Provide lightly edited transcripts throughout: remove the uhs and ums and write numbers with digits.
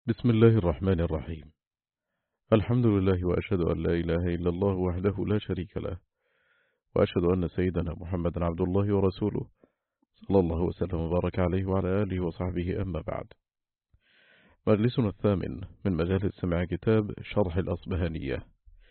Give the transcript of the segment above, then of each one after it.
بسم الله الرحمن الرحيم. الحمد لله وأشهد أن لا إله إلا الله وحده لا شريك له، وأشهد أن سيدنا محمدا عبد الله ورسوله صلى الله وسلم وبارك عليه وعلى آله وصحبه. أما بعد، مجلسنا الثامن من مجالس سماع كتاب شرح الأصبهانية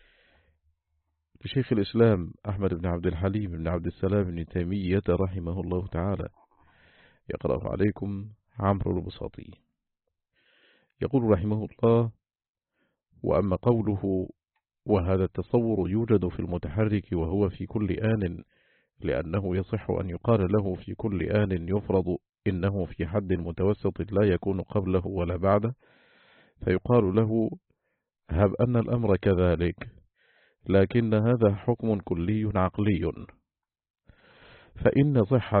لشيخ الإسلام أحمد بن عبد الحليم بن عبد السلام بن تيمية رحمه الله تعالى. يقرأ عليكم عمرو البساطي. يقول رحمه الله: وأما قوله وهذا التصور يوجد في المتحرك وهو في كل آن، لأنه يصح أن يقال له في كل آن يفرض إنه في حد متوسط لا يكون قبله ولا بعده، فيقال له هب أن الأمر كذلك، لكن هذا حكم كلي عقلي، فإن صحة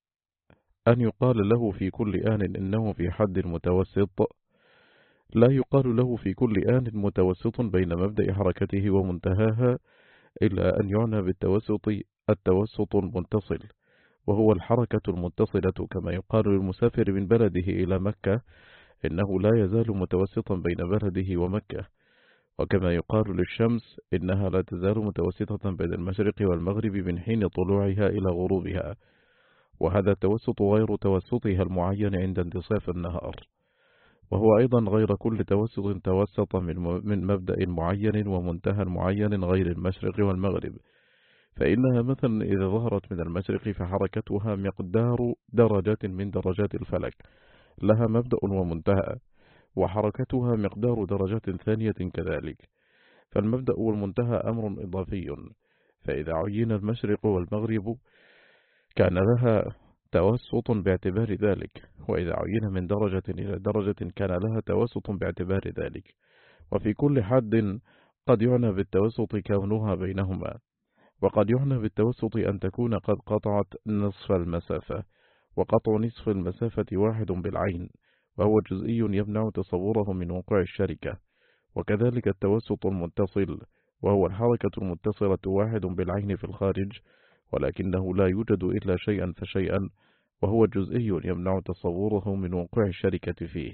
أن يقال له في كل آن إنه في حد متوسط لا يقال له في كل آن متوسط بين مبدأ حركته ومنتهاها، إلا أن يعنى بالتوسط التوسط المتصل، وهو الحركة المتصلة، كما يقال للمسافر من بلده إلى مكة إنه لا يزال متوسطا بين بلده ومكة، وكما يقال للشمس إنها لا تزال متوسطة بين المشرق والمغرب من حين طلوعها إلى غروبها، وهذا التوسط غير توسطها المعين عند انتصاف النهار، وهو أيضا غير كل توسط توسط من مبدأ معين ومنتهى معين غير المشرق والمغرب، فإنها مثلا إذا ظهرت من المشرق فحركتها مقدار درجة من درجات الفلك، لها مبدأ ومنتهى، وحركتها مقدار درجة ثانية كذلك، فالمبدأ والمنتهى أمر إضافي، فإذا عين المشرق والمغرب كان لها توسط باعتبار ذلك، وإذا عين من درجة إلى درجة كان لها توسط باعتبار ذلك، وفي كل حد قد يعنى بالتوسط كونها بينهما، وقد يعنى بالتوسط أن تكون قد قطعت نصف المسافة، وقطع نصف المسافة واحد بالعين، وهو جزئي يمنع تصوره من وقوع الشركة، وكذلك التوسط المتصل، وهو الحركة المتصلة واحد بالعين في الخارج، ولكنه لا يوجد إلا شيئا فشيئا، وهو جزئي يمنع تصوره من وقوع الشركة فيه.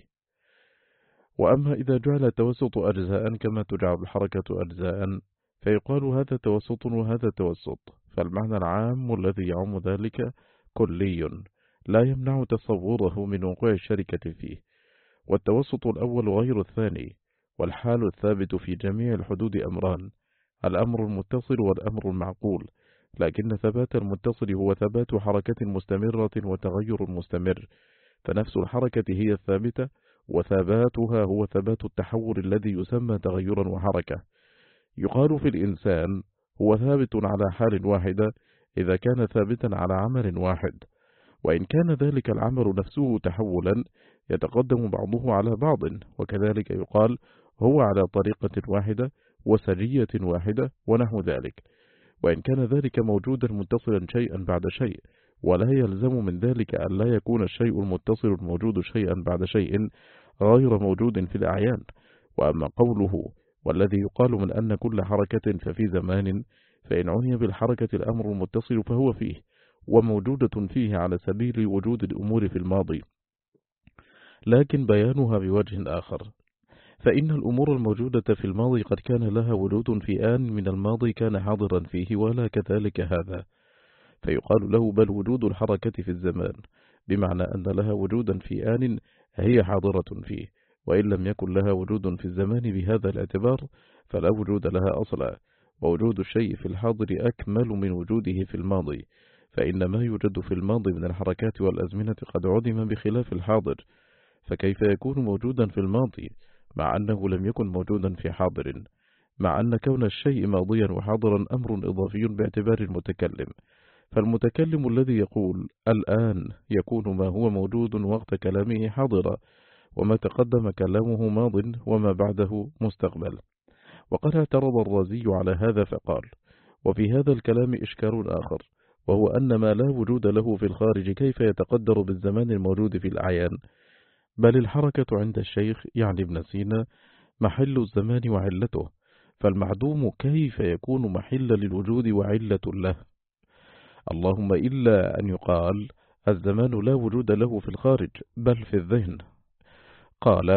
وأما إذا جعل التوسط أجزاء كما تجعل الحركة أجزاء، فيقال هذا توسط وهذا توسط، فالمعنى العام الذي يعم ذلك كلي لا يمنع تصوره من وقوع الشركة فيه، والتوسط الأول غير الثاني، والحال الثابت في جميع الحدود أمران: الأمر المتصل والأمر المعقول، لكن ثبات المتصل هو ثبات حركة مستمرة وتغير مستمر، فنفس الحركة هي الثابتة، وثباتها هو ثبات التحول الذي يسمى تغيرا وحركة. يقال في الإنسان هو ثابت على حال واحدة إذا كان ثابتا على عمل واحد، وإن كان ذلك العمل نفسه تحولا يتقدم بعضه على بعض، وكذلك يقال هو على طريقة واحدة وسجية واحدة ونحو ذلك، وإن كان ذلك موجودا متصلا شيئا بعد شيء، ولا يلزم من ذلك أن لا يكون الشيء المتصل الموجود شيئا بعد شيء غير موجود في الأعيان. وأما قوله والذي يقال من أن كل حركة ففي زمان، فإن عني بالحركة الأمر المتصل فهو فيه وموجودة فيه على سبيل وجود الأمور في الماضي، لكن بيانها بوجه آخر، فإن الأمور الموجودة في الماضي قد كان لها وجود في آن من الماضي كان حاضرا فيه، ولا كذلك هذا، فيقال له بل وجود الحركة في الزمان، بمعنى أن لها وجودا في آن هي حاضرة فيه، وإن لم يكن لها وجود في الزمان بهذا الاعتبار فلا وجود لها أصلا، ووجود الشيء في الحاضر أكمل من وجوده في الماضي، فإن ما يوجد في الماضي من الحركات والأزمنة قد عدم بخلاف الحاضر، فكيف يكون موجودا في الماضي مع أنه لم يكن موجودا في حاضر، مع أن كون الشيء ماضيا وحاضرا أمر إضافي باعتبار المتكلم، فالمتكلم الذي يقول الآن يكون ما هو موجود وقت كلامه حاضرا، وما تقدم كلامه ماض وما بعده مستقبل. وقد اعترض الرازي على هذا فقال: وفي هذا الكلام إشكال آخر، وهو أن ما لا وجود له في الخارج كيف يتقدر بالزمان الموجود في الأعيان؟ بل الحركة عند الشيخ يعني ابن سينا محل الزمان وعلته، فالمعدوم كيف يكون محل للوجود وعلة له؟ اللهم إلا أن يقال الزمان لا وجود له في الخارج بل في الذهن. قال: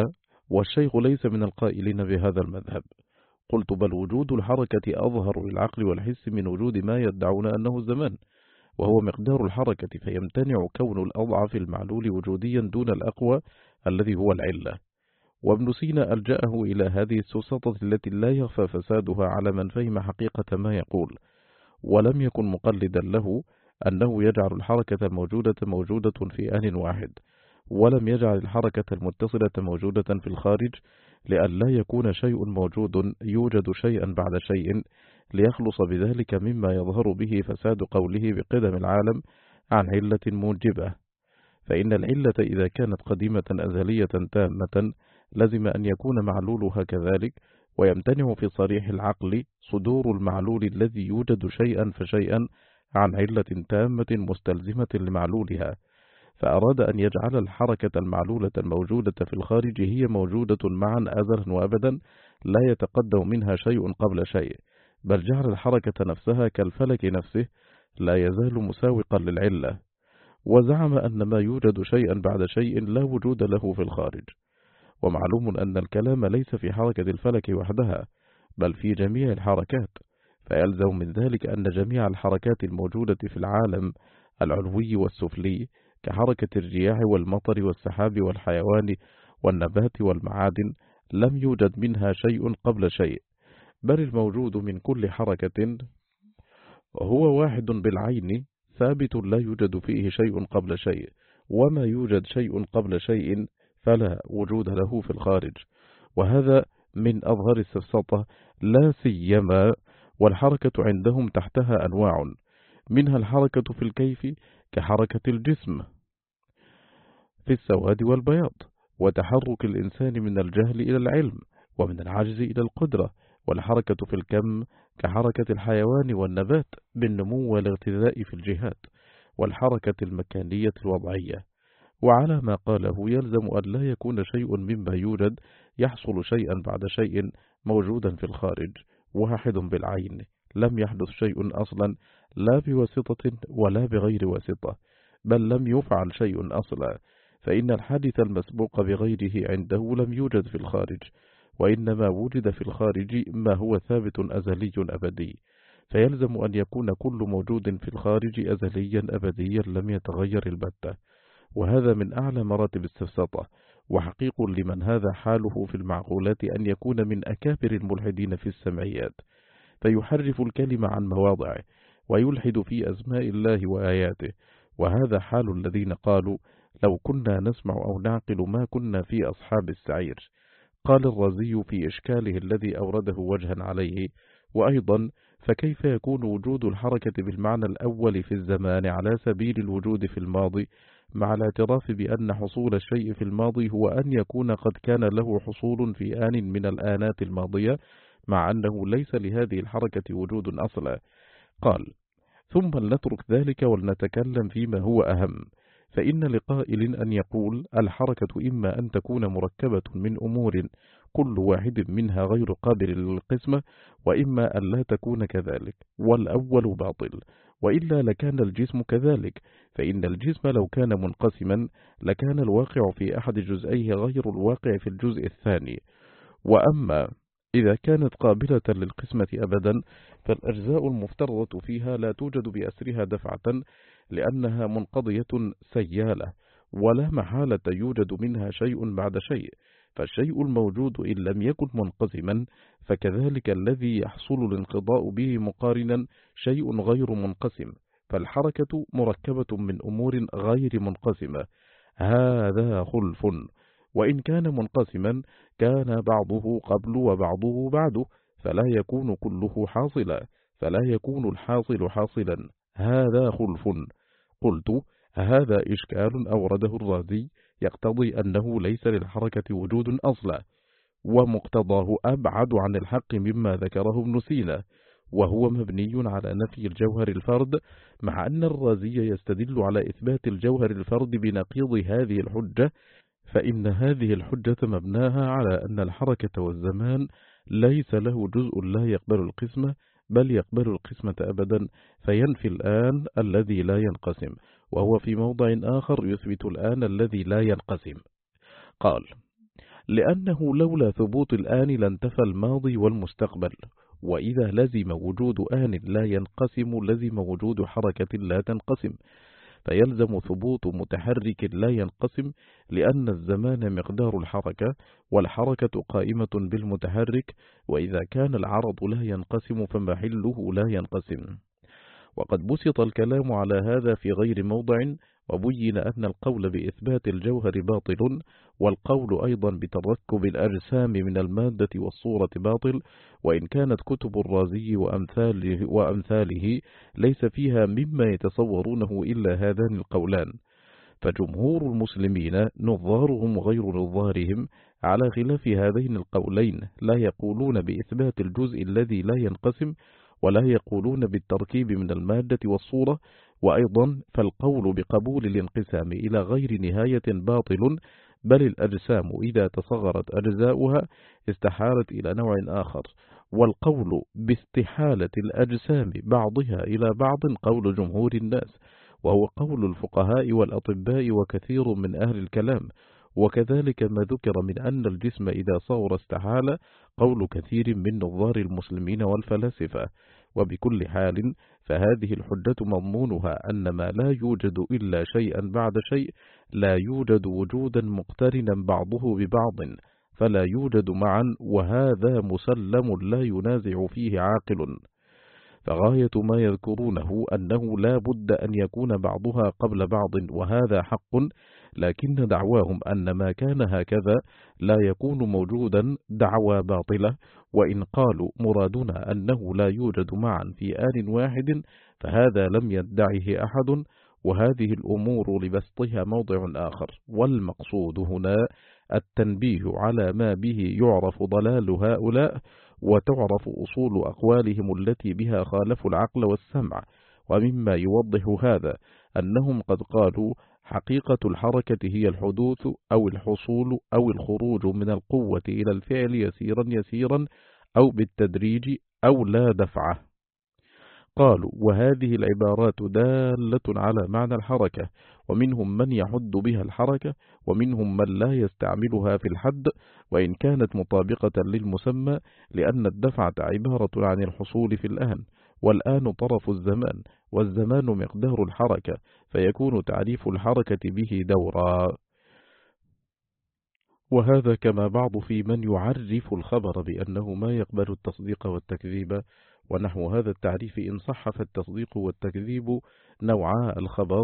والشيخ ليس من القائلين بهذا المذهب. قلت بل وجود الحركة أظهر للعقل والحس من وجود ما يدعون أنه الزمان، وهو مقدار الحركة، فيمتنع كون الأضعف المعلول وجوديا دون الأقوى الذي هو العلة. وابن سينا ألجأه إلى هذه السوسطة التي لا يخفى فسادها على من فهم حقيقة ما يقول، ولم يكن مقلدا له أنه يجعل الحركة الموجودة موجودة في آن واحد، ولم يجعل الحركة المتصلة موجودة في الخارج، لئلا يكون شيء موجود يوجد شيئا بعد شيء، ليخلص بذلك مما يظهر به فساد قوله بقدم العالم عن علة موجبة. فإن العلة إذا كانت قديمة أزلية تامة لزم أن يكون معلولها كذلك، ويمتنع في صريح العقل صدور المعلول الذي يوجد شيئا فشيئا عن علة تامة مستلزمة لمعلولها، فأراد أن يجعل الحركة المعلولة الموجودة في الخارج هي موجودة معا أزلا وأبدا، لا يتقدم منها شيء قبل شيء، بل جعل الحركة نفسها كالفلك نفسه لا يزال مساوقا للعلة، وزعم أن ما يوجد شيئا بعد شيء لا وجود له في الخارج. ومعلوم أن الكلام ليس في حركة الفلك وحدها، بل في جميع الحركات، فيلزم من ذلك أن جميع الحركات الموجودة في العالم العلوي والسفلي كحركة الرياح والمطر والسحاب والحيوان والنبات والمعادن لم يوجد منها شيء قبل شيء، بل الموجود من كل حركة هو واحد بالعين ثابت لا يوجد فيه شيء قبل شيء، وما يوجد شيء قبل شيء فلا وجود له في الخارج. وهذا من أظهر السفسطة، لا سيما والحركة عندهم تحتها أنواع، منها الحركة في الكيف كحركة الجسم في السواد والبياض، وتحرك الإنسان من الجهل إلى العلم، ومن العجز إلى القدرة، والحركة في الكم كحركة الحيوان والنبات بالنمو والاغتذاء في الجهات، والحركة المكانية الوضعية. وعلى ما قاله يلزم أن لا يكون شيء مما يوجد يحصل شيئا بعد شيء موجودا في الخارج واحد بالعين، لم يحدث شيء أصلا لا بواسطة ولا بغير واسطة، بل لم يفعل شيء أصلا، فإن الحادث المسبوق بغيره عنده لم يوجد في الخارج، وإنما وجد في الخارج ما هو ثابت أزلي أبدي، فيلزم أن يكون كل موجود في الخارج أزليا أبديا لم يتغير البتة. وهذا من أعلى مراتب السفسطة، وحقيق لمن هذا حاله في المعقولات أن يكون من أكابر الملحدين في السمعيات، فيحرف الكلمة عن مواضعه، ويلحد في أسماء الله وآياته، وهذا حال الذين قالوا لو كنا نسمع أو نعقل ما كنا في أصحاب السعير. قال الرازي في إشكاله الذي أورده وجها عليه: وأيضا فكيف يكون وجود الحركة بالمعنى الأول في الزمان على سبيل الوجود في الماضي، مع الاعتراف بأن حصول الشيء في الماضي هو أن يكون قد كان له حصول في آن من الآنات الماضية، مع أنه ليس لهذه الحركة وجود أصلا. قال: ثم لنترك ذلك ولنتكلم فيما هو أهم، فإن لقائل أن يقول الحركة إما أن تكون مركبة من أمور كل واحد منها غير قابل للقسمة، وإما أن لا تكون كذلك، والأول باطل، وإلا لكان الجسم كذلك، فإن الجسم لو كان منقسما لكان الواقع في أحد جزئيه غير الواقع في الجزء الثاني. وأما إذا كانت قابلة للقسمة أبدا فالأجزاء المفترضة فيها لا توجد بأسرها دفعة، لأنها منقضية سيالة، ولا محالة يوجد منها شيء بعد شيء، فالشيء الموجود إن لم يكن منقسما فكذلك الذي يحصل الانقضاء به مقارنا شيء غير منقسم، فالحركة مركبة من أمور غير منقسمة، هذا خلف. وإن كان منقسما كان بعضه قبل وبعضه بعده، فلا يكون كله حاصلا، فلا يكون الحاصل حاصلا، هذا خلف. قلت: هذا إشكال أورده الرازي يقتضي أنه ليس للحركة وجود أصلا، ومقتضاه أبعد عن الحق مما ذكره ابن سينا، وهو مبني على نفي الجوهر الفرد، مع أن الرازي يستدل على إثبات الجوهر الفرد بنقيض هذه الحجة، فإن هذه الحجة مبناها على أن الحركة والزمان ليس له جزء لا يقبل القسمة، بل يقبل القسمة أبدا، فينفي الآن الذي لا ينقسم، وهو في موضع آخر يثبت الآن الذي لا ينقسم. قال: لأنه لولا ثبوت الآن لانتفى الماضي والمستقبل، وإذا لزم وجود آن لا ينقسم لزم وجود حركة لا تنقسم، فيلزم ثبوت متحرك لا ينقسم، لأن الزمان مقدار الحركة، والحركة قائمة بالمتحرك، وإذا كان العرض لا ينقسم فمحله لا ينقسم. وقد بسط الكلام على هذا في غير موضع، وبين أن القول بإثبات الجوهر باطل، والقول أيضا بتركب الأجسام من المادة والصورة باطل، وإن كانت كتب الرازي وأمثاله ليس فيها مما يتصورونه إلا هذان القولان. فجمهور المسلمين نظارهم غير نظارهم على خلاف هذين القولين لا يقولون بإثبات الجزء الذي لا ينقسم، ولا يقولون بالتركيب من المادة والصورة. وأيضا فالقول بقبول الانقسام إلى غير نهاية باطل، بل الأجسام إذا تصغرت أجزاؤها استحالت إلى نوع آخر، والقول باستحالة الأجسام بعضها إلى بعض قول جمهور الناس، وهو قول الفقهاء والأطباء وكثير من أهل الكلام. وكذلك ما ذكر من أن الجسم إذا صغر استحال قول كثير من نظار المسلمين والفلاسفة. وبكل حال فهذه الحجة مضمونها أن ما لا يوجد إلا شيئا بعد شيء لا يوجد وجودا مقترنا بعضه ببعض، فلا يوجد معا، وهذا مسلم لا ينازع فيه عاقل. فغاية ما يذكرونه أنه لا بد أن يكون بعضها قبل بعض، وهذا حق، لكن دعواهم أن ما كان هكذا لا يكون موجودا دعوى باطلة. وإن قالوا مرادنا أنه لا يوجد معا في آن واحد فهذا لم يدعه أحد، وهذه الأمور لبسطها موضع آخر. والمقصود هنا التنبيه على ما به يعرف ضلال هؤلاء، وتعرف أصول أقوالهم التي بها خالفوا العقل والسمع. ومما يوضح هذا أنهم قد قالوا حقيقة الحركة هي الحدوث أو الحصول أو الخروج من القوة إلى الفعل يسيرا يسيرا أو بالتدريج أو لا دفعة. قالوا وهذه العبارات دالة على معنى الحركة، ومنهم من يحد بها الحركة، ومنهم من لا يستعملها في الحد وإن كانت مطابقة للمسمى، لأن الدفعة عبارة عن الحصول في الآن، والآن طرف الزمان، والزمان مقدار الحركة، فيكون تعريف الحركة به دورا. وهذا كما بعض في من يعرف الخبر بأنه ما يقبل التصديق والتكذيب، ونحو هذا التعريف إن صح فالتصديق والتكذيب نوعا الخبر،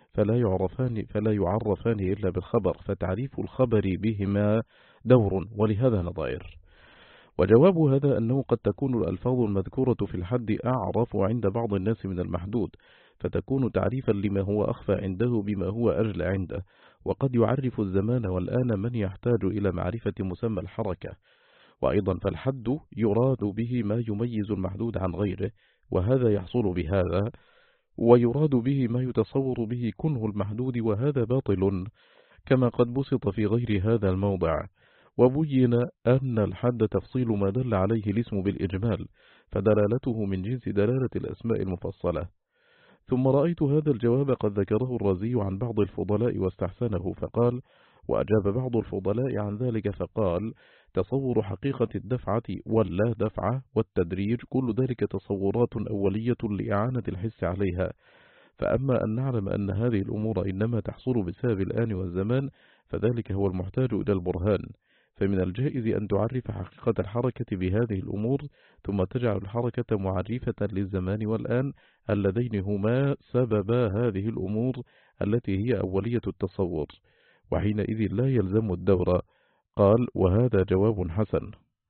فلا يعرفان إلا بالخبر، فتعريف الخبر بهما دور ولهذا نظائر. وجواب هذا أنه قد تكون الألفاظ المذكورة في الحد أعرف عند بعض الناس من المحدود، فتكون تعريفا لما هو أخفى عنده بما هو أجل عنده، وقد يعرف الزمان والآن من يحتاج إلى معرفة مسمى الحركة. وأيضا فالحد يراد به ما يميز المحدود عن غيره، وهذا يحصل بهذا، ويراد به ما يتصور به كنه المحدود، وهذا باطل، كما قد بسط في غير هذا الموضع. وبين أن الحد تفصيل ما دل عليه الاسم بالإجمال، فدلالته من جنس دلالة الأسماء المفصلة. ثم رأيت هذا الجواب قد ذكره الرازي عن بعض الفضلاء واستحسنه، فقال: وأجاب بعض الفضلاء عن ذلك فقال: تصور حقيقة الدفعة واللا دفعة والتدريج كل ذلك تصورات أولية لإعانة الحس عليها، فأما أن نعلم أن هذه الأمور إنما تحصل بسبب الآن والزمان فذلك هو المحتاج إلى البرهان. فمن الجائز أن تعرف حقيقة الحركة بهذه الأمور، ثم تجعل الحركة معرفة للزمان والآن اللذين هما سببا هذه الأمور التي هي أولية التصور، وحينئذ لا يلزم الدور. قال: وهذا جواب حسن.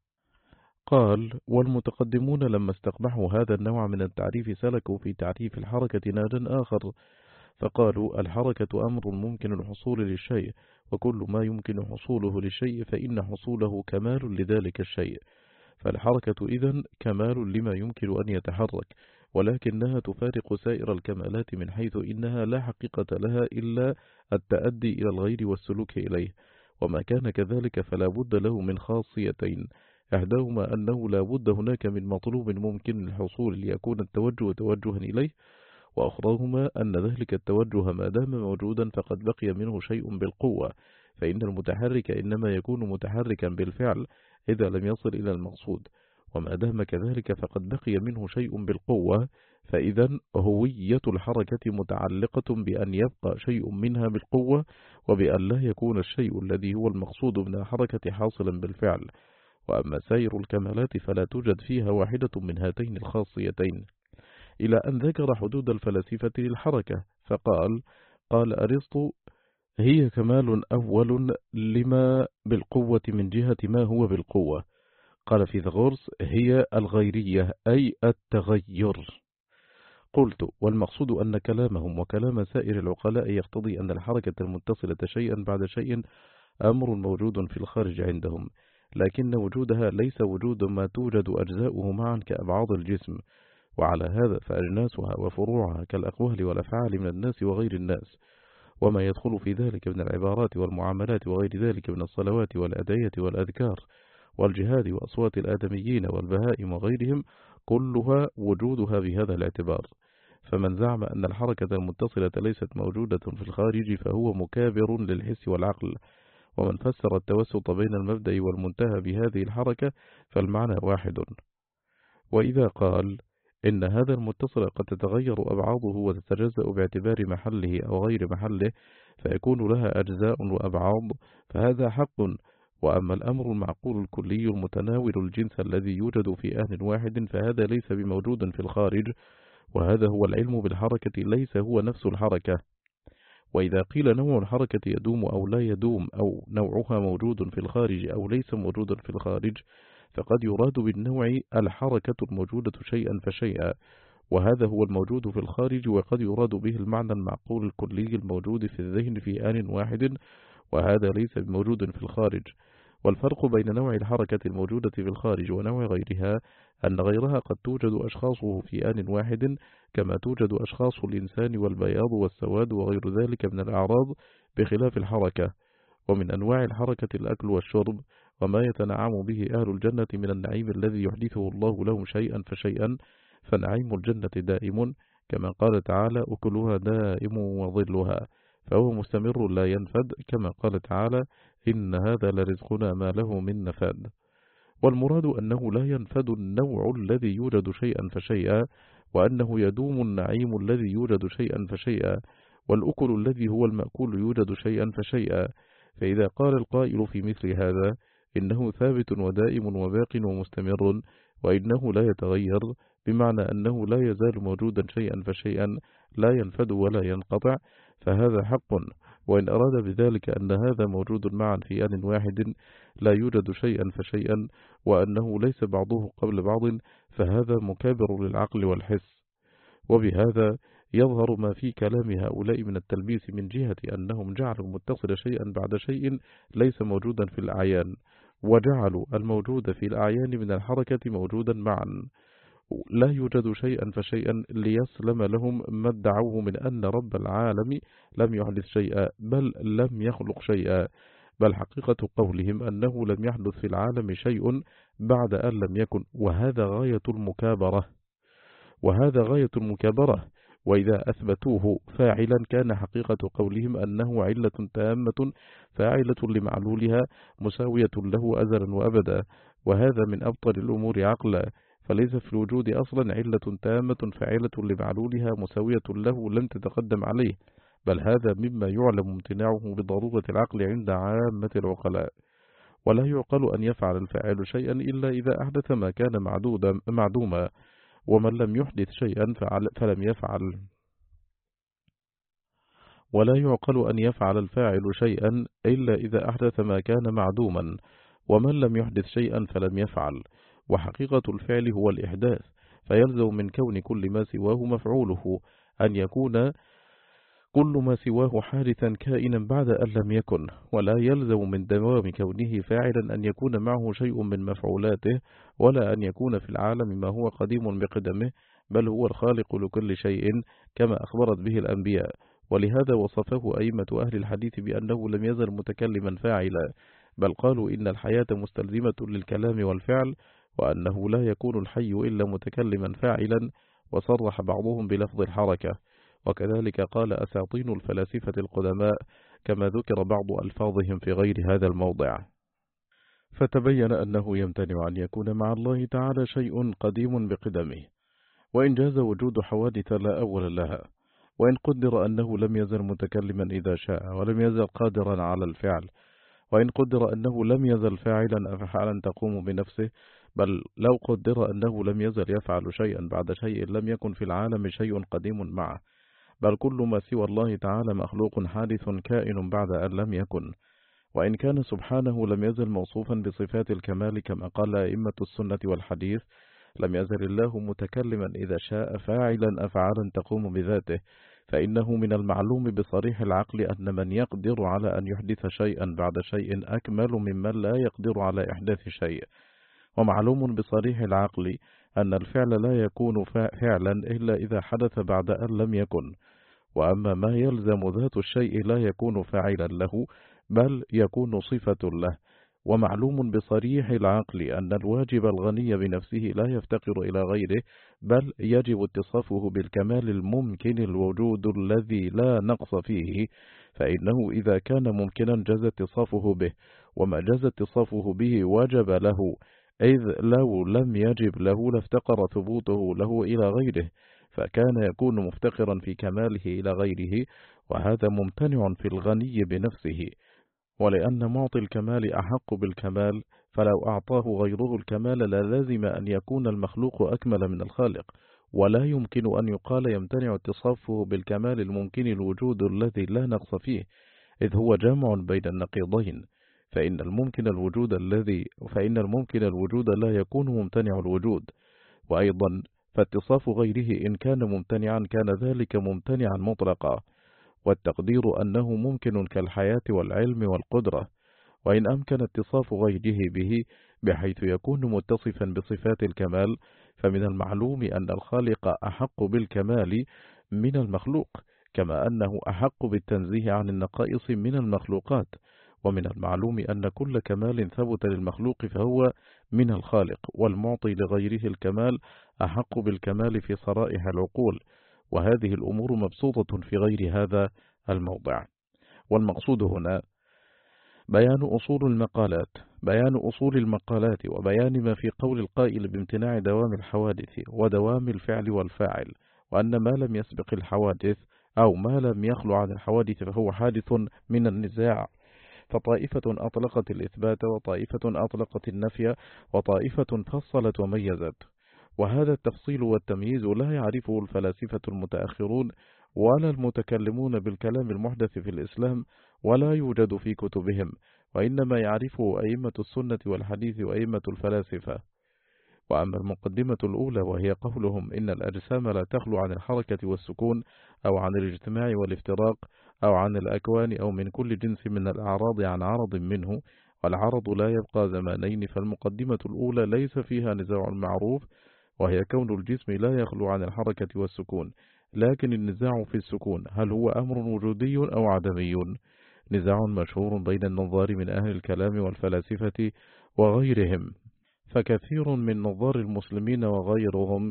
قال: والمتقدمون لما استقبحوا هذا النوع من التعريف سلكوا في تعريف الحركة نهجا آخر، فقالوا: الحركة أمر ممكن الحصول للشيء، وكل ما يمكن حصوله للشيء فإن حصوله كمال لذلك الشيء، فالحركة إذن كمال لما يمكن أن يتحرك، ولكنها تفارق سائر الكمالات من حيث إنها لا حقيقة لها إلا التأدي إلى الغير والسلوك إليه، وما كان كذلك فلا بد له من خاصيتين، إحداهما أنه لا بد هناك من مطلوب ممكن الحصول ليكون التوجه توجها إليه، وأخراهما أن ذلك التوجه ما دام موجودا فقد بقي منه شيء بالقوة، فإن المتحرك إنما يكون متحركا بالفعل إذا لم يصل إلى المقصود، وما دام كذلك فقد بقي منه شيء بالقوة، فإذا هوية الحركة متعلقة بأن يبقى شيء منها بالقوة، وبأن لا يكون الشيء الذي هو المقصود من الحركة حاصلا بالفعل. وأما سائر الكمالات فلا توجد فيها واحدة من هاتين الخاصيتين، إلى أن ذكر حدود الفلاسفة للحركة فقال: قال أرسطو: هي كمال أول لما بالقوة من جهة ما هو بالقوة. قال فيثاغورس: هي الغيرية أي التغير. قلت: والمقصود أن كلامهم وكلام سائر العقلاء يقتضي أن الحركة المتصلة شيئا بعد شيء أمر موجود في الخارج عندهم، لكن وجودها ليس وجود ما توجد أجزاؤه معا كأبعاض الجسم، وعلى هذا فأجناسها وفروعها كالأقوال والأفعال من الناس وغير الناس، وما يدخل في ذلك من العبارات والمعاملات وغير ذلك من الصلوات والأدعية والأذكار والجهاد وأصوات الآدميين والبهائم وغيرهم، كلها وجودها بهذا الاعتبار. فمن زعم أن الحركة المتصلة ليست موجودة في الخارج فهو مكابر للحس والعقل، ومن فسر التوسط بين المبدأ والمنتهى بهذه الحركة فالمعنى واحد. وإذا قال إن هذا المتصل قد تتغير أبعاضه وتتجزأ باعتبار محله أو غير محله فيكون لها أجزاء وأبعاض، فهذا حق. وأما الأمر المعقول الكلي المتناول الجنس الذي يوجد في آن واحد فهذا ليس بموجود في الخارج، وهذا هو العلم بالحركة ليس هو نفس الحركة. وإذا قيل نوع الحركة يدوم أو لا يدوم أو نوعها موجود في الخارج أو ليس موجودا في الخارج، فقد يراد بالنوع الحركة الموجودة شيئا فشيئا، وهذا هو الموجود في الخارج، وقد يراد به المعنى المعقول الكلي الموجود في الذهن في آن واحد، وهذا ليس بموجود في الخارج. والفرق بين نوع الحركة الموجودة في الخارج ونوع غيرها أن غيرها قد توجد أشخاصه في آن واحد كما توجد أشخاص الإنسان والبياض والسواد وغير ذلك من الأعراض، بخلاف الحركة. ومن أنواع الحركة الأكل والشرب، وما يتنعم به أهل الجنة من النعيم الذي يحدثه الله لهم شيئا فشيئا، فنعيم الجنة دائم كما قال تعالى: أكلها دائم وظلها، فهو مستمر لا ينفد، كما قال تعالى: إن هذا لرزقنا ما له من نفاد. والمراد أنه لا ينفد النوع الذي يوجد شيئا فشيئا، وأنه يدوم النعيم الذي يوجد شيئا فشيئا، والأكل الذي هو المأكول يوجد شيئا فشيئا. فإذا قال القائل في مثل هذا إنه ثابت ودائم وباق ومستمر وإنه لا يتغير، بمعنى أنه لا يزال موجودا شيئا فشيئا لا ينفد ولا ينقطع، فهذا حق. وإن أراد بذلك أن هذا موجود معا في آن واحد لا يوجد شيئا فشيئا، وأنه ليس بعضه قبل بعض، فهذا مكابر للعقل والحس. وبهذا يظهر ما في كلام هؤلاء من التلبيس من جهة أنهم جعلوا المتصل شيئا بعد شيء ليس موجودا في الأعيان، وجعلوا الموجود في الأعيان من الحركة موجودا معا، لا يوجد شيئا فشيئا، ليسلم لهم ما ادعوه من أن رب العالم لم يحدث شيئا بل لم يخلق شيئا، بل حقيقة قولهم أنه لم يحدث في العالم شيء بعد أن لم يكن، وهذا غاية المكابرة. وإذا أثبتوه فاعلا كان حقيقة قولهم أنه علة تامة فاعلة لمعلولها مساوية له أزلا وأبدا، وهذا من أبطل الأمور عقلا، فليس في الوجود أصلا علة تامة فاعلة لمعلولها مساوية له لم تتقدم عليه، بل هذا مما يعلم امتناعه بضرورة العقل عند عامة العقلاء. ولا يعقل أن يفعل الفاعل شيئا إلا إذا أحدث ما كان معدوما، ومن لم يحدث شيئا فلم يفعل. ولا يعقل أن يفعل الفاعل شيئا إلا إذا أحدث ما كان معدوما، ومن لم يحدث شيئا فلم يفعل. وحقيقة الفعل هو الإحداث، فيلزم من كون كل ما سواه مفعوله أن يكون كل ما سواه حادثا كائنا بعد أن لم يكن، ولا يلزم من دوام كونه فاعلا أن يكون معه شيء من مفعولاته، ولا أن يكون في العالم ما هو قديم بقدمه، بل هو الخالق لكل شيء كما أخبرت به الأنبياء. ولهذا وصفه أئمة أهل الحديث بأنه لم يزل متكلما فاعلا، بل قالوا إن الحياة مستلزمة للكلام والفعل، وأنه لا يكون الحي إلا متكلما فاعلا، وصرح بعضهم بلفظ الحركة. وكذلك قال أساطين الفلاسفة القدماء كما ذكر بعض ألفاظهم في غير هذا الموضع. فتبين أنه يمتنع أن يكون مع الله تعالى شيء قديم بقدمه، وإن جاز وجود حوادث لا أول لها، وإن قدر أنه لم يزل متكلما إذا شاء ولم يزل قادرا على الفعل، وإن قدر أنه لم يزل فاعلا أفعالا تقوم بنفسه، بل لو قدر أنه لم يزل يفعل شيئا بعد شيء لم يكن في العالم شيء قديم معه، بل كل ما سوى الله تعالى مخلوق حادث كائن بعد أن لم يكن. وإن كان سبحانه لم يزل موصوفا بصفات الكمال كما قال أئمة السنة والحديث، لم يزل الله متكلما إذا شاء فاعلا أفعالا تقوم بذاته، فإنه من المعلوم بصريح العقل أن من يقدر على أن يحدث شيئا بعد شيء أكمل ممن لا يقدر على إحداث شيء، ومعلوم بصريح العقل أن الفعل لا يكون فعلا إلا إذا حدث بعد أن لم يكن، وأما ما يلزم ذات الشيء لا يكون فاعلا له بل يكون صفة له. ومعلوم بصريح العقل أن الواجب الغني بنفسه لا يفتقر إلى غيره، بل يجب اتصافه بالكمال الممكن الوجود الذي لا نقص فيه، فإنه إذا كان ممكنا جاز اتصافه به، وما جاز اتصافه به وجب له، إذ لو لم يجب له لافتقر ثبوته له إلى غيره، فكان يكون مفتقرا في كماله إلى غيره، وهذا ممتنع في الغني بنفسه. ولأن معطي الكمال أحق بالكمال، فلو أعطاه غيره الكمال لازم أن يكون المخلوق أكمل من الخالق، ولا يمكن أن يقال يمتنع اتصافه بالكمال الممكن الوجود الذي لا نقص فيه، إذ هو جامع بين النقيضين، فإن الممكن الوجود لا يكون ممتنع الوجود، وأيضا فاتصاف غيره إن كان ممتنعا كان ذلك ممتنعا مطلقا، والتقدير أنه ممكن كالحياة والعلم والقدرة. وإن أمكن اتصاف غيره به بحيث يكون متصفا بصفات الكمال، فمن المعلوم أن الخالق أحق بالكمال من المخلوق، كما أنه أحق بالتنزيه عن النقائص من المخلوقات. ومن المعلوم أن كل كمال ثبت للمخلوق فهو من الخالق، والمعطي لغيره الكمال أحق بالكمال في صرائح العقول، وهذه الأمور مبسوطة في غير هذا الموضع. والمقصود هنا بيان أصول المقالات وبيان ما في قول القائل بامتناع دوام الحوادث ودوام الفعل والفاعل، وأن ما لم يسبق الحوادث أو ما لم يخلو عن الحوادث فهو حادث من النزاع، فطائفة أطلقت الإثبات وطائفة أطلقت النفي وطائفة فصلت وميزت. وهذا التفصيل والتمييز لا يعرفه الفلاسفة المتأخرون ولا المتكلمون بالكلام المحدث في الإسلام، ولا يوجد في كتبهم، وإنما يعرفه أئمة السنة والحديث وأئمة الفلاسفة. وأما المقدمة الأولى وهي قولهم إن الأجسام لا تخلو عن الحركة والسكون أو عن الاجتماع والافتراق أو عن الأكوان أو من كل جنس من الأعراض عن عرض منه، والعرض لا يبقى زمانين، فالمقدمة الأولى ليس فيها نزاع معروف، وهي كون الجسم لا يخلو عن الحركة والسكون، لكن النزاع في السكون هل هو أمر وجودي أو عدمي؟ نزاع مشهور بين النظار من أهل الكلام والفلاسفة وغيرهم، فكثير من نظار المسلمين وغيرهم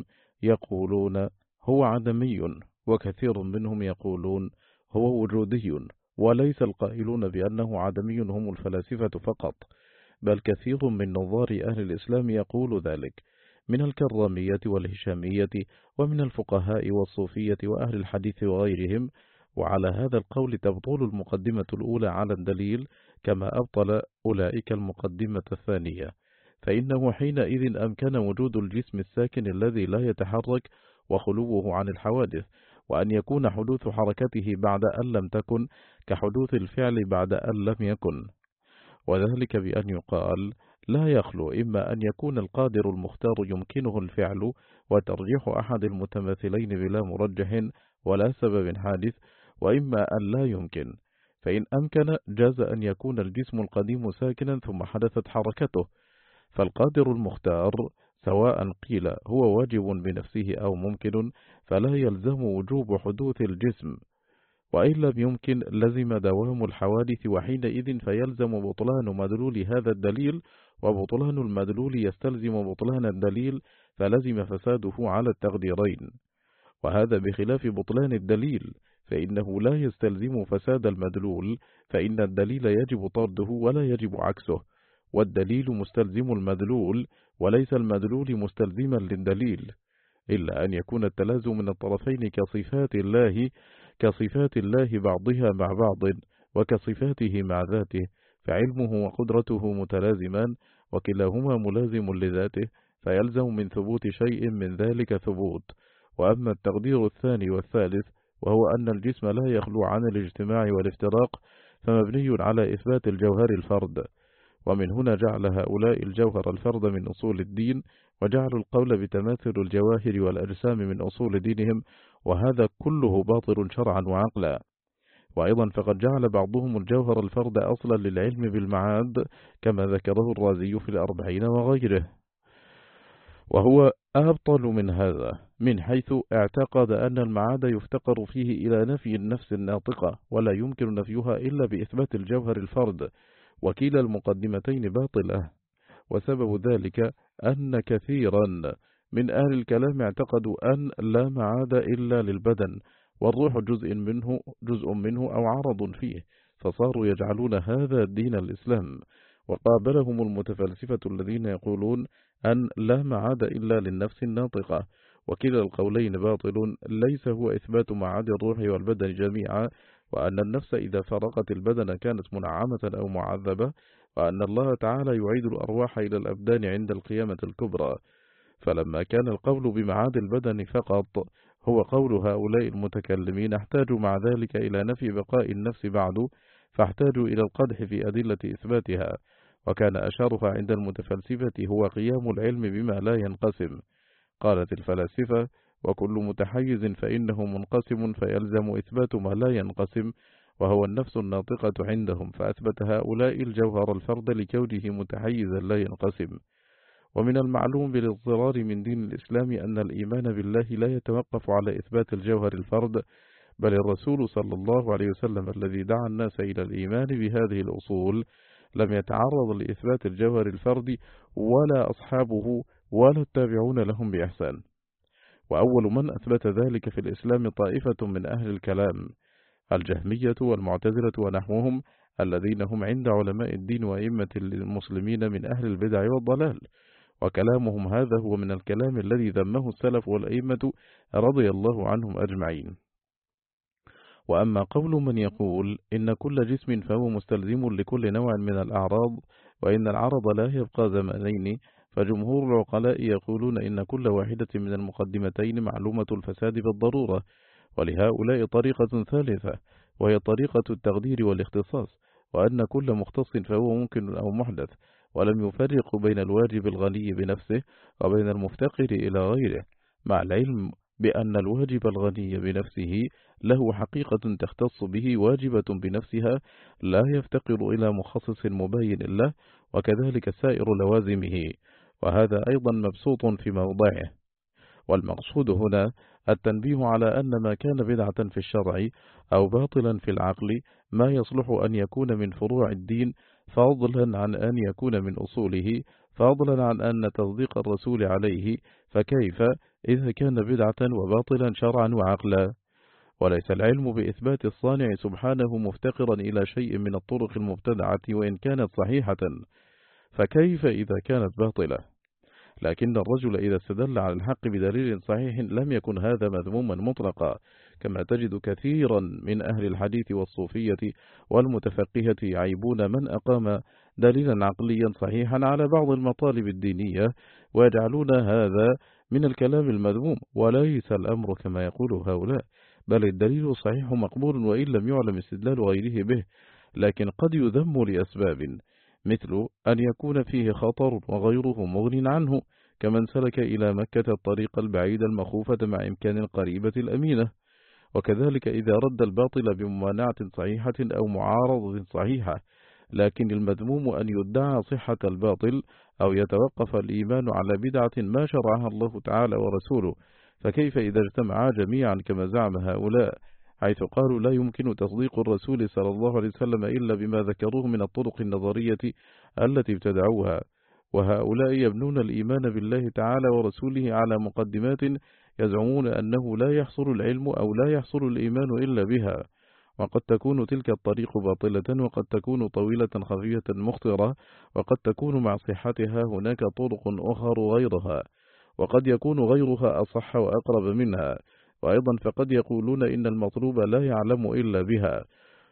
يقولون هو عدمي، وكثير منهم يقولون هو وجودي، وليس القائلون بأنه عدمي هم الفلاسفة فقط، بل كثير من نظار أهل الإسلام يقول ذلك، من الكرامية والهشامية ومن الفقهاء والصوفية وأهل الحديث وغيرهم. وعلى هذا القول تبطل المقدمة الأولى على الدليل، كما أبطل أولئك المقدمة الثانية، فإنه حينئذ أمكن وجود الجسم الساكن الذي لا يتحرك وخلوه عن الحوادث، وأن يكون حدوث حركته بعد أن لم تكن كحدوث الفعل بعد أن لم يكن، وذلك بأن يقال لا يخلو إما أن يكون القادر المختار يمكنه الفعل وترجيح أحد المتماثلين بلا مرجح ولا سبب حادث، وإما أن لا يمكن، فإن أمكن جاز أن يكون الجسم القديم ساكنا ثم حدثت حركته، فالقادر المختار سواء قيل هو واجب بنفسه أو ممكن فلا يلزم وجوب حدوث الجسم، وإن لم يمكن لزم دوام الحوادث، وحينئذ فيلزم بطلان مدلول هذا الدليل، وبطلان المدلول يستلزم بطلان الدليل، فلزم فساده على التقديرين، وهذا بخلاف بطلان الدليل، فإنه لا يستلزم فساد المدلول، فإن الدليل يجب طرده ولا يجب عكسه، والدليل مستلزم المدلول وليس المدلول مستلزما للدليل، إلا أن يكون التلازم من الطرفين كصفات الله بعضها مع بعض وكصفاته مع ذاته، فعلمه وقدرته متلازمان وكلاهما ملازم لذاته، فيلزم من ثبوت شيء من ذلك ثبوت. وأما التقدير الثاني والثالث وهو أن الجسم لا يخلو عن الاجتماع والافتراق فمبني على إثبات الجوهر الفرد، ومن هنا جعل هؤلاء الجوهر الفرد من أصول الدين، وجعلوا القول بتماثل الجواهر والأجسام من أصول دينهم، وهذا كله باطل شرعا وعقلا. وأيضا فقد جعل بعضهم الجوهر الفرد أصلا للعلم بالمعاد كما ذكره الرازي في الأربعين وغيره، وهو أبطل من هذا من حيث اعتقد أن المعاد يفتقر فيه إلى نفي النفس الناطقة ولا يمكن نفيها إلا بإثبات الجوهر الفرد، وكلا المقدمتين باطلة. وسبب ذلك أن كثيرا من أهل الكلام اعتقدوا أن لا معاد إلا للبدن، والروح جزء منه أو عرض فيه، فصاروا يجعلون هذا دين الإسلام. وقابلهم المتفلسفة الذين يقولون أن لا معاد إلا للنفس الناطقة، وكلا القولين باطل، ليس هو إثبات معاد الروح والبدن جميعا، وأن النفس إذا فرقت البدن كانت منعمة أو معذبة، وأن الله تعالى يعيد الأرواح إلى الأبدان عند القيامة الكبرى. فلما كان القول بمعاد البدن فقط هو قول هؤلاء المتكلمين، احتاجوا مع ذلك إلى نفي بقاء النفس بعد، فاحتاجوا إلى القدح في أدلة إثباتها، وكان أشارها عند المتفلسفة هو قيام العلم بما لا ينقسم. قالت الفلاسفة: وكل متحيز فإنه منقسم، فيلزم إثبات ما لا ينقسم، وهو النفس الناطقة عندهم، فأثبت هؤلاء الجوهر الفرد لكونه متحيزا لا ينقسم. ومن المعلوم بالاضطرار من دين الإسلام أن الإيمان بالله لا يتوقف على إثبات الجوهر الفرد، بل الرسول صلى الله عليه وسلم الذي دعا الناس إلى الإيمان بهذه الأصول لم يتعرض لإثبات الجوهر الفرد، ولا أصحابه ولا التابعون لهم بإحسان. وأول من أثبت ذلك في الإسلام طائفة من أهل الكلام، الجهمية والمعتزلة ونحوهم، الذين هم عند علماء الدين وأئمة المسلمين من أهل البدع والضلال، وكلامهم هذا هو من الكلام الذي ذمه السلف والأئمة رضي الله عنهم أجمعين. وأما قول من يقول إن كل جسم فهو مستلزم لكل نوع من الأعراض، وإن العرض لا يبقى زمانين، فجمهور العقلاء يقولون إن كل واحدة من المقدمتين معلومة الفساد بالضرورة، ولهؤلاء طريقة ثالثة وهي طريقة التقدير والاختصاص، وأن كل مختص فهو ممكن أو محدث، ولم يفرق بين الواجب الغني بنفسه وبين المفتقر إلى غيره، مع العلم بأن الواجب الغني بنفسه له حقيقة تختص به واجبة بنفسها لا يفتقر إلى مخصص مبين له، وكذلك سائر لوازمه، وهذا أيضا مبسوط في موضعه. والمقصود هنا التنبيه على أن ما كان بدعة في الشرع أو باطلا في العقل ما يصلح أن يكون من فروع الدين، فضلا عن أن يكون من أصوله، فضلا عن أن تصديق الرسول عليه، فكيف إذا كان بدعة وباطلا شرعا وعقلا؟ وليس العلم بإثبات الصانع سبحانه مفتقرا إلى شيء من الطرق المبتدعة وإن كانت صحيحة، فكيف إذا كانت باطلة؟ لكن الرجل إذا استدل على الحق بدليل صحيح لم يكن هذا مذموما مطلقا، كما تجد كثيرا من أهل الحديث والصوفية والمتفقهة يعيبون من أقام دليلا عقليا صحيحا على بعض المطالب الدينية، ويجعلون هذا من الكلام المذموم، وليس الأمر كما يقول هؤلاء، بل الدليل الصحيح مقبول وإن لم يعلم استدلال غيره به، لكن قد يذم لأسباب، مثل أن يكون فيه خطر وغيره مغن عنه، كمن سلك إلى مكة الطريق البعيد المخوفة مع إمكان القريبة الأمينة، وكذلك إذا رد الباطل بممانعة صحيحة أو معارضة صحيحة. لكن المذموم أن يدعى صحة الباطل أو يتوقف الإيمان على بدعة ما شرعها الله تعالى ورسوله، فكيف إذا اجتمعا جميعا كما زعم هؤلاء، حيث قالوا لا يمكن تصديق الرسول صلى الله عليه وسلم إلا بما ذكروه من الطرق النظرية التي ابتدعوها، وهؤلاء يبنون الإيمان بالله تعالى ورسوله على مقدمات يزعمون أنه لا يحصل العلم أو لا يحصل الإيمان إلا بها، وقد تكون تلك الطريق باطلة، وقد تكون طويلة خفية مخطرة، وقد تكون مع صحتها هناك طرق أخر غيرها، وقد يكون غيرها أصح وأقرب منها. وأيضا فقد يقولون إن المطلوب لا يعلم إلا بها،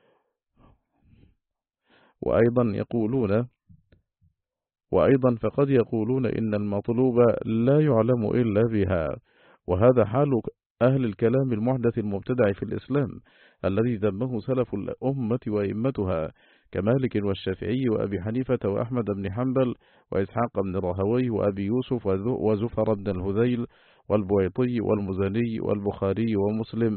وأيضا فقد يقولون إن المطلوب لا يعلم إلا بها. وهذا حال أهل الكلام المحدث المبتدع في الإسلام الذي ذمه سلف الأمة وإمتها كمالك والشافعي وأبي حنيفة وأحمد بن حنبل وإسحاق بن راهويه وأبي يوسف وزفر بن الهذيل والبويطي والمزني والبخاري ومسلم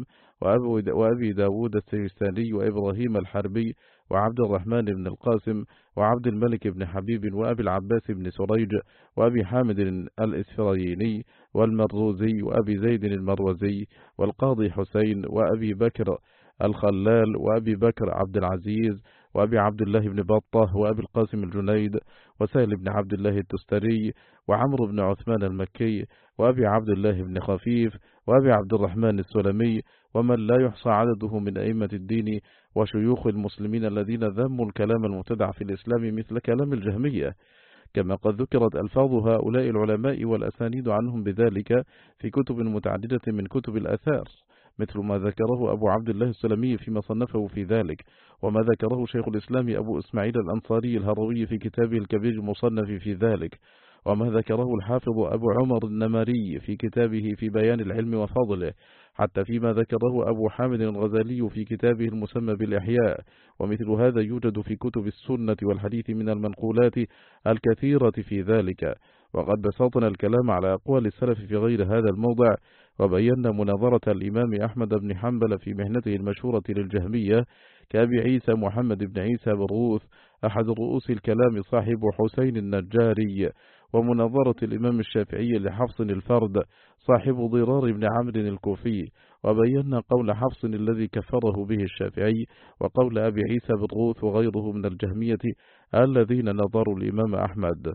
وأبي داود السيستاني وإبراهيم الحربي وعبد الرحمن بن القاسم وعبد الملك بن حبيب وأبي العباس بن سريج وأبي حامد الإسفرايني والمروزي وأبي زيد المروزي والقاضي حسين وأبي بكر الخلال وأبي بكر عبد العزيز وأبي عبد الله بن بطة وأبي القاسم الجنيد وسهل بن عبد الله التستري وعمرو بن عثمان المكي وأبي عبد الله بن خفيف وأبي عبد الرحمن السلمي ومن لا يحصى عدده من أئمة الدين وشيوخ المسلمين الذين ذموا الكلام المبتدع في الإسلام مثل كلام الجهمية، كما قد ذكرت ألفاظ هؤلاء العلماء والأسانيد عنهم بذلك في كتب متعددة من كتب الآثار، مثل ما ذكره أبو عبد الله السلمي فيما صنفه في ذلك، وما ذكره شيخ الإسلام أبو إسماعيل الأنصاري الهروي في كتابه الكبير المصنف في ذلك، وما ذكره الحافظ أبو عمر النمري في كتابه في بيان العلم وفضله، حتى فيما ذكره أبو حامد الغزالي في كتابه المسمى بالإحياء. ومثل هذا يوجد في كتب السنة والحديث من المنقولات الكثيرة في ذلك. وقد بسطنا الكلام على أقوال السلف في غير هذا الموضع، وبينا مناظرة الإمام أحمد بن حنبل في مهنته المشهورة للجهمية كأبي عيسى محمد بن عيسى بروث أحد رؤوس الكلام صاحب حسين النجاري، ومناظرة الإمام الشافعي لحفص الفرد صاحب ضرار بن عمرو الكوفي، وبينا قول حفص الذي كفره به الشافعي، وقول أبي عيسى بروث وغيره من الجهمية الذين نظروا الإمام أحمد.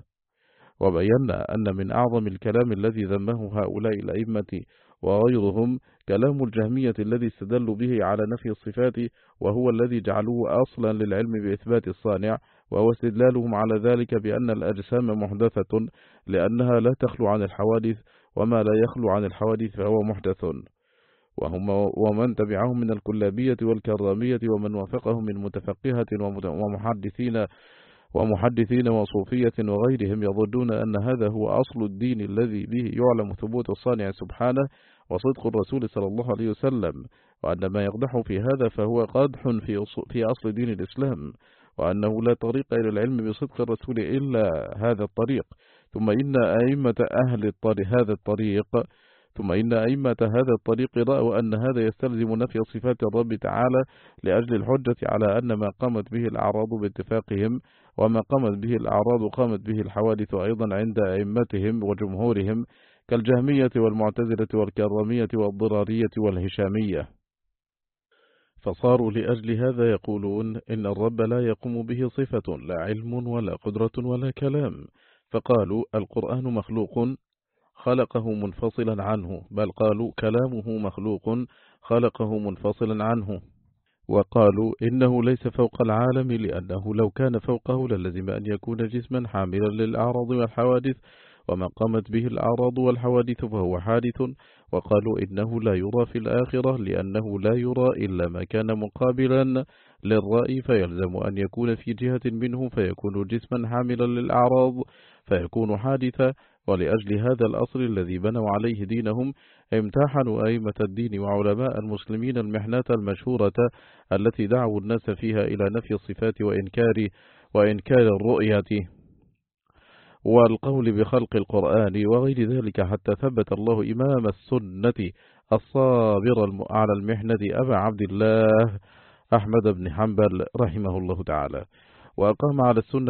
وبينا أن من أعظم الكلام الذي ذمه هؤلاء الأئمة وغيرهم كلام الجهمية الذي استدلوا به على نفي الصفات، وهو الذي جعلوه أصلا للعلم بإثبات الصانع، وهو استدلالهم على ذلك بأن الأجسام محدثة لأنها لا تخلو عن الحوادث، وما لا يخلو عن الحوادث فهو محدث. ومن تبعهم من الكلابية والكرامية ومن وافقهم من متفقهة ومحدثين وصوفية وغيرهم يظنون أن هذا هو أصل الدين الذي به يعلم ثبوت الصانع سبحانه وصدق الرسول صلى الله عليه وسلم، وأن ما يقدح في هذا فهو قدح في أصل دين الإسلام، وأنه لا طريق إلى العلم بصدق الرسول إلا هذا الطريق. ثم إن أئمة هذا الطريق رأوا أن هذا يستلزم نفي صفات الرب تعالى لأجل الحجة على أن ما قامت به الأعراض باتفاقهم، وما قامت به الأعراض قامت به الحوادث أيضا عند أئمتهم وجمهورهم كالجهمية والمعتزلة والكرامية والضرارية والهشامية. فصاروا لأجل هذا يقولون إن الرب لا يقوم به صفة لا علم ولا قدرة ولا كلام، فقالوا القرآن مخلوق خلقه منفصلا عنه، بل قالوا كلامه مخلوق خلقه منفصلا عنه، وقالوا إنه ليس فوق العالم لأنه لو كان فوقه للزم أن يكون جسما حاملا للأعراض والحوادث، وما قامت به الأعراض والحوادث فهو حادث. وقالوا إنه لا يرى في الآخرة لأنه لا يرى إلا ما كان مقابلا للرأي، فيلزم أن يكون في جهة منه فيكون جسما حاملا للأعراض فيكون حادثا. ولأجل هذا الأصل الذي بنوا عليه دينهم امتحنوا أئمة الدين وعلماء المسلمين المحنة المشهورة التي دعوا الناس فيها إلى نفي الصفات وإنكار الرؤية والقول بخلق القرآن وغير ذلك، حتى ثبت الله إمام السنة الصابر على المحنة أبا عبد الله أحمد بن حنبل رحمه الله تعالى، وأقام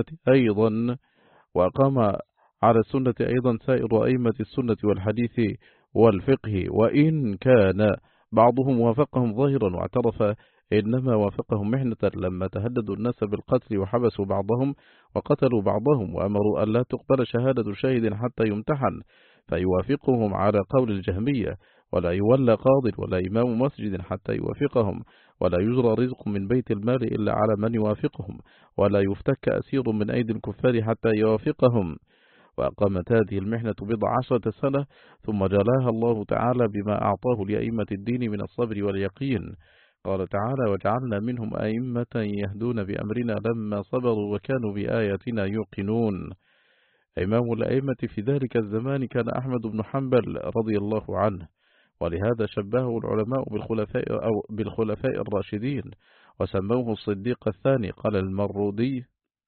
على السنة أيضا سائر أئمة السنة والحديث والفقه، وإن كان بعضهم وافقهم ظاهرا واعترف، إنما وافقهم محنة لما تهددوا الناس بالقتل وحبسوا بعضهم وقتلوا بعضهم وأمروا أن لا تقبل شهادة شاهد حتى يمتحن، فيوافقهم على قول الجهمية، ولا يولى قاض ولا إمام مسجد حتى يوافقهم، ولا يجرى رزق من بيت المال إلا على من يوافقهم، ولا يفتك أسير من أيدي الكفار حتى يوافقهم. وأقامت هذه المحنة 10 سنة، ثم جلاها الله تعالى بما أعطاه لأئمة الدين من الصبر واليقين. قال تعالى: وجعلنا منهم أئمة يهدون بأمرنا لما صبروا وكانوا بآياتنا يوقنون. إمام الأئمة في ذلك الزمان كان أحمد بن حنبل رضي الله عنه، ولهذا شبهه العلماء بالخلفاء الراشدين، وسموه الصديق الثاني. قال المرودي: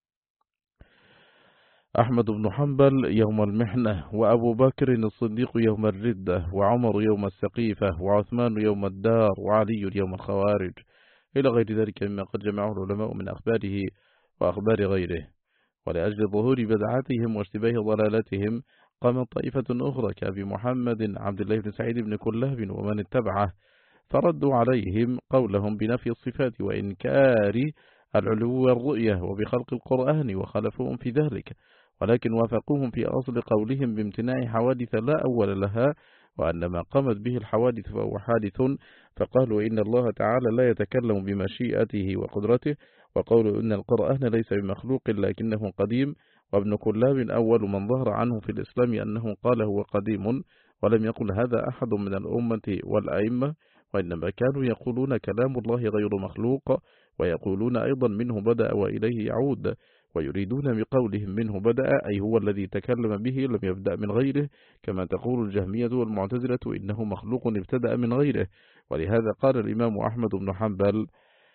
أحمد بن حنبل يوم المحنة، وأبو بكر الصديق يوم الردة، وعمر يوم السقيفة، وعثمان يوم الدار، وعلي يوم الخوارج، إلى غير ذلك مما قد جمعه العلماء من أخباره وأخبار غيره. ولأجل ظهور بدعتهم واشتباه ضلالتهم قامت طائفة أخرى كأبي محمد عبد الله بن سعيد بن كلاب ومن اتبعه، فردوا عليهم قولهم بنفي الصفات وإنكار العلو والرؤية وبخلق القرآن، وخالفوهم في ذلك، ولكن وافقوهم في أصل قولهم بامتناع حوادث لا أول لها، وأن ما قامت به الحوادث فهو حادث، فقالوا إن الله تعالى لا يتكلم بمشيئته وقدرته، وقولوا إن القرآن ليس بمخلوق لكنه قديم. وابن كلاب أول من ظهر عنه في الإسلام أنه قال هو قديم، ولم يقل هذا أحد من الأمة والأئمة، وإنما كانوا يقولون كلام الله غير مخلوق، ويقولون أيضا منه بدأ وإليه يعود، ويريدون بقولهم منه بدأ أي هو الذي تكلم به لم يبدأ من غيره، كما تقول الجهمية والمعتزلة إنه مخلوق ابتدأ من غيره. ولهذا قال الإمام أحمد بن حنبل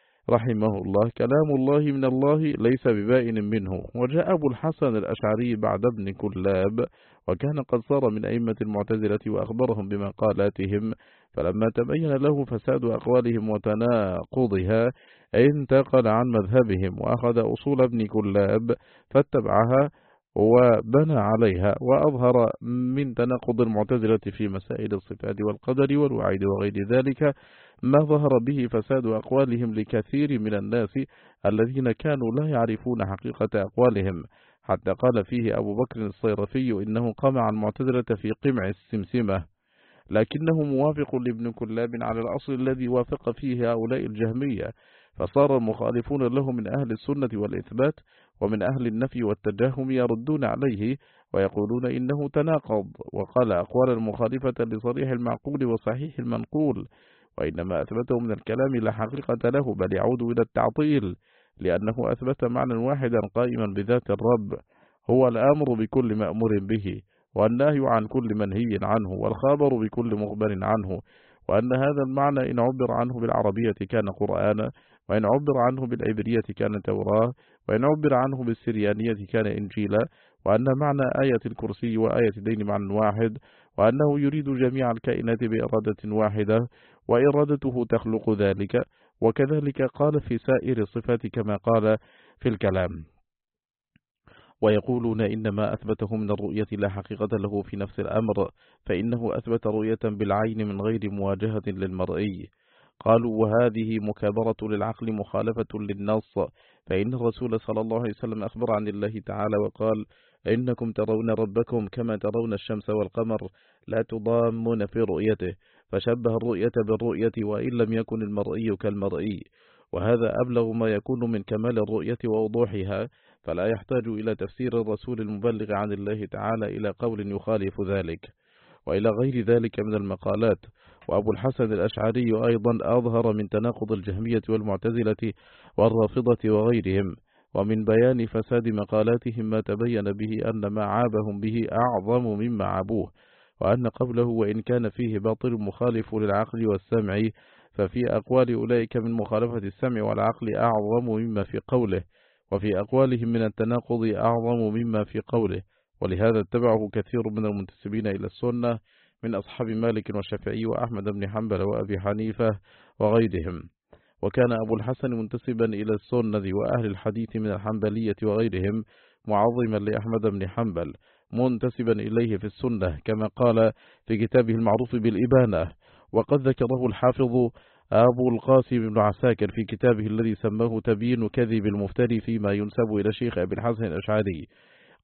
رحمه الله: كلام الله من الله ليس ببائن منه. وجاء أبو الحسن الأشعري بعد ابن كلاب، وكان قد صار من أئمة المعتزلة وأخبرهم بمقالاتهم، فلما تبين له فساد أقوالهم وتناقضها انتقل عن مذهبهم وأخذ أصول ابن كلاب فاتبعها وبنى عليها، وأظهر من تناقض المعتزلة في مسائل الصفات والقدر والوعيد وغير ذلك ما ظهر به فساد أقوالهم لكثير من الناس الذين كانوا لا يعرفون حقيقة أقوالهم، حتى قال فيه أبو بكر الصيرفي إنه قمع المعتزلة في قمع السمسمة، لكنه موافق لابن كلاب على الأصل الذي وافق فيه هؤلاء الجهمية، فصار المخالفون له من أهل السنة والإثبات ومن أهل النفي والتجاهم يردون عليه ويقولون إنه تناقض، وقال أقوال المخالفة لصريح المعقول وصحيح المنقول، وإنما أثبته من الكلام لا حقيقة له، بل يعود إلى التعطيل، لأنه أثبت معنى واحدا قائما بذات الرب، هو الأمر بكل مأمور به، والنهي عن كل منهي عنه، والخبر بكل مخبر عنه، وأن هذا المعنى إن عبر عنه بالعربية كان قرآنا، وإن عبر عنه بالعبرية كان توراة، وإن عبر عنه بالسريانية كان إنجيلا، وأن معنى آية الكرسي وآية الدين معنى واحد، وأنه يريد جميع الكائنات بإرادة واحدة، وإرادته تخلق ذلك، وكذلك قال في سائر الصفات كما قال في الكلام. ويقولون إنما أثبته من الرؤية لا حقيقة له في نفس الأمر، فإنه أثبت رؤية بالعين من غير مواجهة للمرئي. قالوا وهذه مكابرة للعقل مخالفة للنص، فإن الرسول صلى الله عليه وسلم أخبر عن الله تعالى وقال: إنكم ترون ربكم كما ترون الشمس والقمر لا تضامون في رؤيته، فشبه الرؤية بالرؤية وإن لم يكن المرئي كالمرئي، وهذا أبلغ ما يكون من كمال الرؤية ووضوحها، فلا يحتاج إلى تفسير الرسول المبلغ عن الله تعالى إلى قول يخالف ذلك، وإلى غير ذلك من المقالات. وأبو الحسن الأشعري أيضا أظهر من تناقض الجهمية والمعتزلة والرافضة وغيرهم، ومن بيان فساد مقالاتهم ما تبين به أن ما عابهم به أعظم مما عابوه، وأن قوله وإن كان فيه باطل مخالف للعقل والسمع، ففي أقوال أولئك من مخالفة السمع والعقل أعظم مما في قوله، وفي أقوالهم من التناقض أعظم مما في قوله، ولهذا اتبعه كثير من المنتسبين إلى السنة من أصحاب مالك والشافعي وأحمد بن حنبل وأبي حنيفة وغيرهم. وكان أبو الحسن منتسبا إلى السنة وأهل الحديث من الحنبلية وغيرهم، معظما لأحمد بن حنبل منتسبا إليه في السنة، كما قال في كتابه المعروف بالإبانة. وقد ذكره الحافظ أبو القاسم بن عساكر في كتابه الذي سماه تبيين كذب المفتري فيما ينسب إلى الشيخ أبي الحسن الأشعري.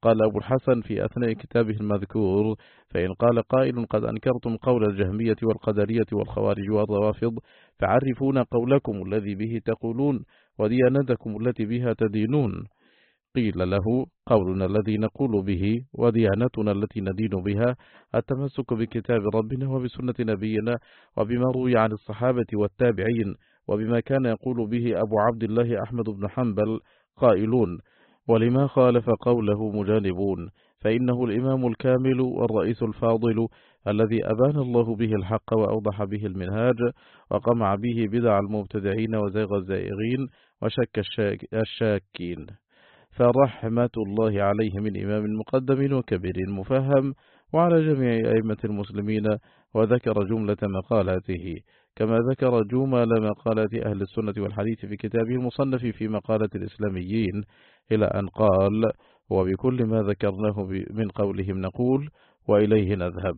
قال أبو الحسن في أثناء كتابه المذكور: فإن قال قائل: قد أنكرتم قول الجهمية والقدرية والخوارج والروافض، فعرفونا قولكم الذي به تقولون وديانتكم التي بها تدينون. قيل له: قولنا الذي نقول به وديانتنا التي ندين بها التمسك بكتاب ربنا وبسنة نبينا وبما روي عن الصحابة والتابعين وبما كان يقول به أبو عبد الله أحمد بن حنبل قائلون، ولما خالف قوله مجانبون، فإنه الإمام الكامل والرئيس الفاضل الذي أبان الله به الحق وأوضح به المنهاج وقمع به بدع المبتدعين وزيغ الزائغين وشك الشاكين، فرحمة الله عليه من إمام مقدم وكبير مفهم، وعلى جميع أئمة المسلمين. وذكر جملة مقالاته كما ذكر جمل مقالات أهل السنة والحديث في كتابه المصنف في مقالة الإسلاميين، إلى أن قال: وبكل ما ذكرناه من قولهم نقول وإليه نذهب.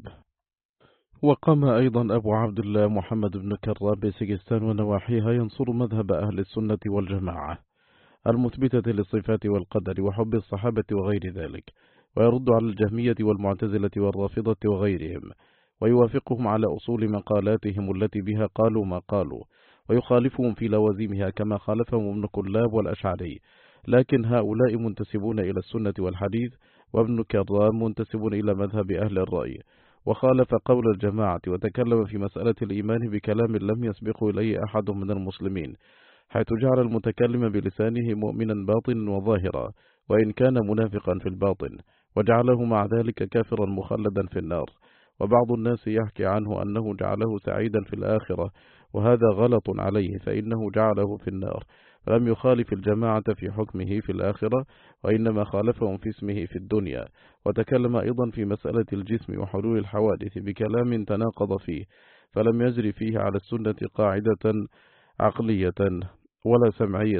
وقام أيضا أبو عبد الله محمد بن كراب بسجستان ونواحيها ينصر مذهب أهل السنة والجماعة المثبتة للصفات والقدر وحب الصحابة وغير ذلك، ويرد على الجهمية والمعتزلة والرافضة وغيرهم، ويوافقهم على أصول مقالاتهم التي بها قالوا ما قالوا، ويخالفهم في لوازمها كما خالفهم ابن كلاب والأشعري. لكن هؤلاء منتسبون إلى السنة والحديث، وابن كرام منتسب إلى مذهب أهل الرأي، وخالف قول الجماعة وتكلم في مسألة الإيمان بكلام لم يسبقه إليه أحد من المسلمين، حيث جعل المتكلم بلسانه مؤمنا باطنا وظاهرا وإن كان منافقا في الباطن، وجعله مع ذلك كافرا مخلدا في النار. وبعض الناس يحكي عنه أنه جعله سعيدا في الآخرة، وهذا غلط عليه، فإنه جعله في النار، فلم يخالف الجماعة في حكمه في الآخرة، وإنما خالفهم في اسمه في الدنيا. وتكلم أيضا في مسألة الجسم وحلول الحوادث بكلام تناقض فيه، فلم يجري فيه على السنة قاعدة عقلية ولا سمعية،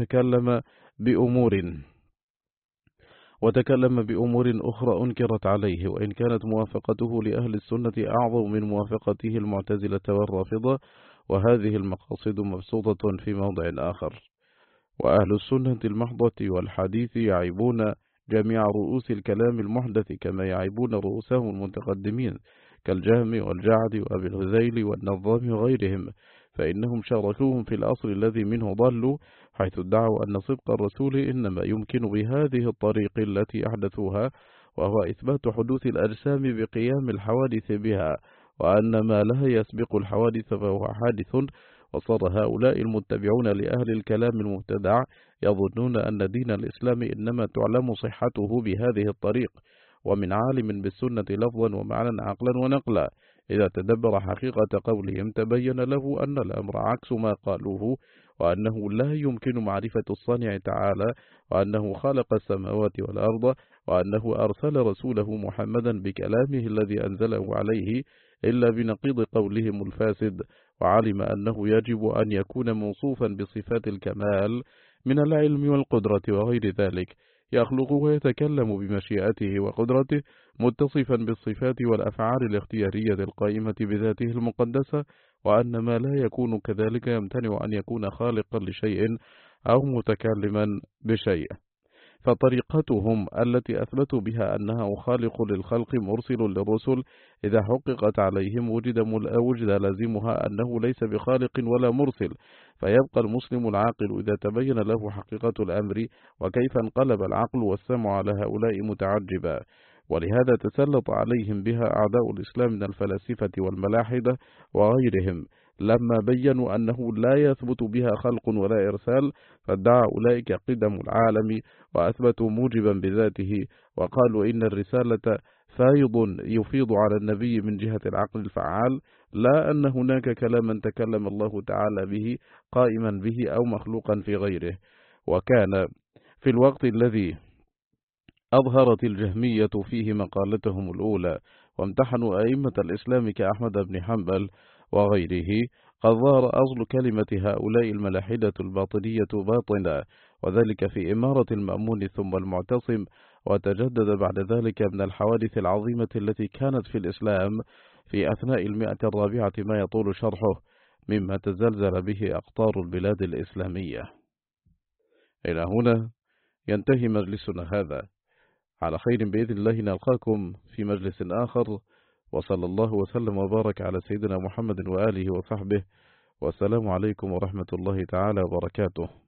وتكلم بأمور أخرى أنكرت عليه، وإن كانت موافقته لأهل السنة أعظم من موافقته المعتزلة والرافضة، وهذه المقاصد مبسوطة في موضع آخر. وأهل السنة المحضة والحديث يعيبون جميع رؤوس الكلام المحدث كما يعيبون رؤوسهم المتقدمين كالجهم والجعد وأبي الهذيل والنظام وغيرهم، فإنهم شاركوهم في الأصل الذي منه ضلوا، حيث ادعوا أن صدق الرسول إنما يمكن بهذه الطريق التي أحدثوها، وهو إثبات حدوث الأجسام بقيام الحوادث بها، وأن ما لا يسبق الحوادث فهو حادث. وصار هؤلاء المتبعون لأهل الكلام المبتدع يظنون أن دين الإسلام إنما تعلم صحته بهذه الطريق، ومن عالم بالسنة لفظا ومعنى عقلا ونقلا. إذا تدبر حقيقة قولهم تبين له أن الأمر عكس ما قالوه، وأنه لا يمكن معرفة الصانع تعالى، وأنه خلق السماوات والأرض، وأنه أرسل رسوله محمدا بكلامه الذي أنزله عليه إلا بنقيض قولهم الفاسد، وعلم أنه يجب أن يكون موصوفا بصفات الكمال من العلم والقدرة وغير ذلك، يخلق ويتكلم بمشيئته وقدرته، متصفا بالصفات والأفعال الاختيارية القائمة بذاته المقدسة، وأن ما لا يكون كذلك يمتنع أن يكون خالقا لشيء أو متكلما بشيء. فطريقتهم التي أثبتوا بها أنها خالق للخلق مرسل للرسل إذا حققت عليهم وجد لازمها أنه ليس بخالق ولا مرسل، فيبقى المسلم العاقل إذا تبين له حقيقة الأمر وكيف انقلب العقل والسمع على هؤلاء متعجبا. ولهذا تسلط عليهم بها أعداء الإسلام من الفلاسفة والملاحدة وغيرهم، لما بينوا أنه لا يثبت بها خلق ولا إرسال، فادعى أولئك قدم العالم وأثبتوا موجبا بذاته، وقالوا إن الرسالة فايض يفيض على النبي من جهة العقل الفعال، لا أن هناك كلاما تكلم الله تعالى به قائما به أو مخلوقا في غيره. وكان في الوقت الذي أظهرت الجهمية فيه مقالتهم الأولى وامتحنوا أئمة الإسلام كأحمد بن حنبل وغيره، قد ظهر أصل كلمة هؤلاء الملاحدة الباطنية باطنا، وذلك في إمارة المأمون ثم المعتصم، وتجدد بعد ذلك من الحوادث العظيمة التي كانت في الإسلام في أثناء 104 ما يطول شرحه، مما تزلزل به أقطار البلاد الإسلامية. إلى هنا ينتهي مجلسنا هذا، على خير بإذن الله نلقاكم في مجلس آخر، وصلى الله وسلم وبارك على سيدنا محمد وآله وصحبه، والسلام عليكم ورحمة الله تعالى وبركاته.